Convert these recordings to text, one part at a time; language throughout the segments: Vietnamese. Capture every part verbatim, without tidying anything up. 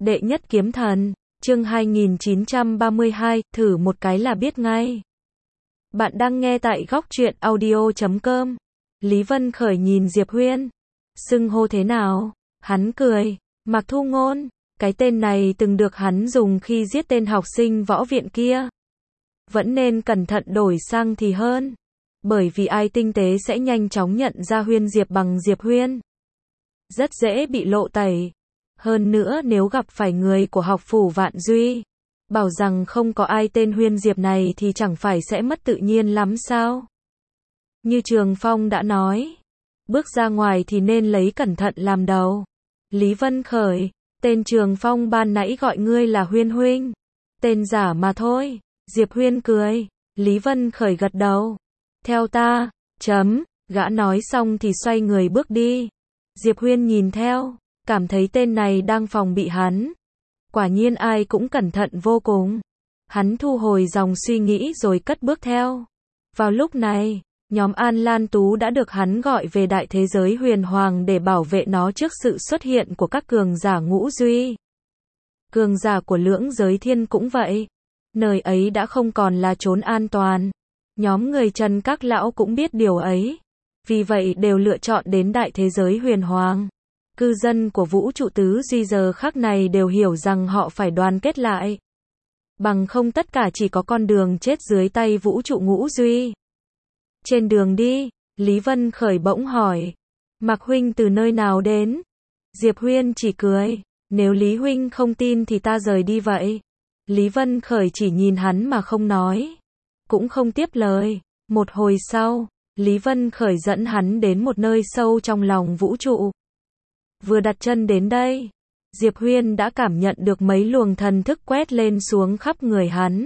Đệ nhất kiếm thần, chương hai nghìn chín trăm ba mươi hai, thử một cái là biết ngay. Bạn đang nghe tại góc truyện audio chấm com. Lý Vân Khởi nhìn Diệp Huyên. Xưng hô thế nào? Hắn cười. Mạc Thu Ngôn. Cái tên này từng được hắn dùng khi giết tên học sinh võ viện kia. Vẫn nên cẩn thận đổi sang thì hơn. Bởi vì ai tinh tế sẽ nhanh chóng nhận ra Huyên Diệp bằng Diệp Huyên. Rất dễ bị lộ tẩy. Hơn nữa nếu gặp phải người của học phủ Vạn Duy, bảo rằng không có ai tên Huyên Diệp này thì chẳng phải sẽ mất tự nhiên lắm sao? Như Trường Phong đã nói, bước ra ngoài thì nên lấy cẩn thận làm đầu. Lý Vân Khởi, tên Trường Phong ban nãy gọi ngươi là Huyên huynh. Tên giả mà thôi. Diệp Huyên cười. Lý Vân Khởi gật đầu. Theo ta, chấm, gã nói xong thì xoay người bước đi. Diệp Huyên nhìn theo, cảm thấy tên này đang phòng bị hắn. Quả nhiên ai cũng cẩn thận vô cùng. Hắn thu hồi dòng suy nghĩ rồi cất bước theo. Vào lúc này, nhóm An Lan Tú đã được hắn gọi về đại thế giới huyền hoàng để bảo vệ nó trước sự xuất hiện của các cường giả ngũ duy. Cường giả của lưỡng giới thiên cũng vậy. Nơi ấy đã không còn là chốn an toàn. Nhóm người Trần các lão cũng biết điều ấy. Vì vậy đều lựa chọn đến đại thế giới huyền hoàng. Cư dân của vũ trụ tứ duy giờ khắc này đều hiểu rằng họ phải đoàn kết lại. Bằng không tất cả chỉ có con đường chết dưới tay vũ trụ ngũ duy. Trên đường đi, Lý Vân Khởi bỗng hỏi. Mạc huynh từ nơi nào đến? Diệp Huyên chỉ cười. Nếu Lý huynh không tin thì ta rời đi vậy. Lý Vân Khởi chỉ nhìn hắn mà không nói. Cũng không tiếp lời. Một hồi sau, Lý Vân Khởi dẫn hắn đến một nơi sâu trong lòng vũ trụ. Vừa đặt chân đến đây, Diệp Huyên đã cảm nhận được mấy luồng thần thức quét lên xuống khắp người hắn.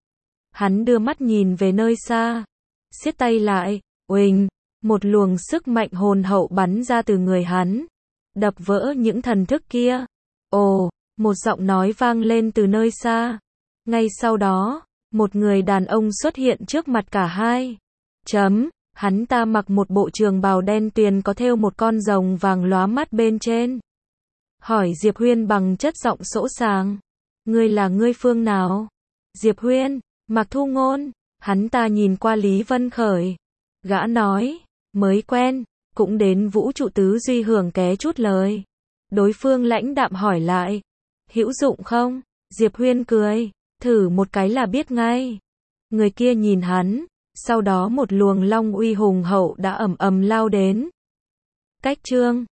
Hắn đưa mắt nhìn về nơi xa, siết tay lại, uỳnh, một luồng sức mạnh hồn hậu bắn ra từ người hắn, đập vỡ những thần thức kia. Ồ, một giọng nói vang lên từ nơi xa. Ngay sau đó, một người đàn ông xuất hiện trước mặt cả hai. Chấm. Hắn ta mặc một bộ trường bào đen tuyền có thêu một con rồng vàng lóa mắt bên trên. Hỏi Diệp Huyên bằng chất giọng sỗ sàng. Ngươi là ngươi phương nào? Diệp Huyên, Mạc Thu Ngôn. Hắn ta nhìn qua Lý Vân Khởi. Gã nói, mới quen, cũng đến vũ trụ tứ duy hưởng ké chút lời. Đối phương lãnh đạm hỏi lại. Hữu dụng không? Diệp Huyên cười. Thử một cái là biết ngay. Người kia nhìn hắn. Sau đó một luồng long uy hùng hậu đã ầm ầm lao đến. Cách chương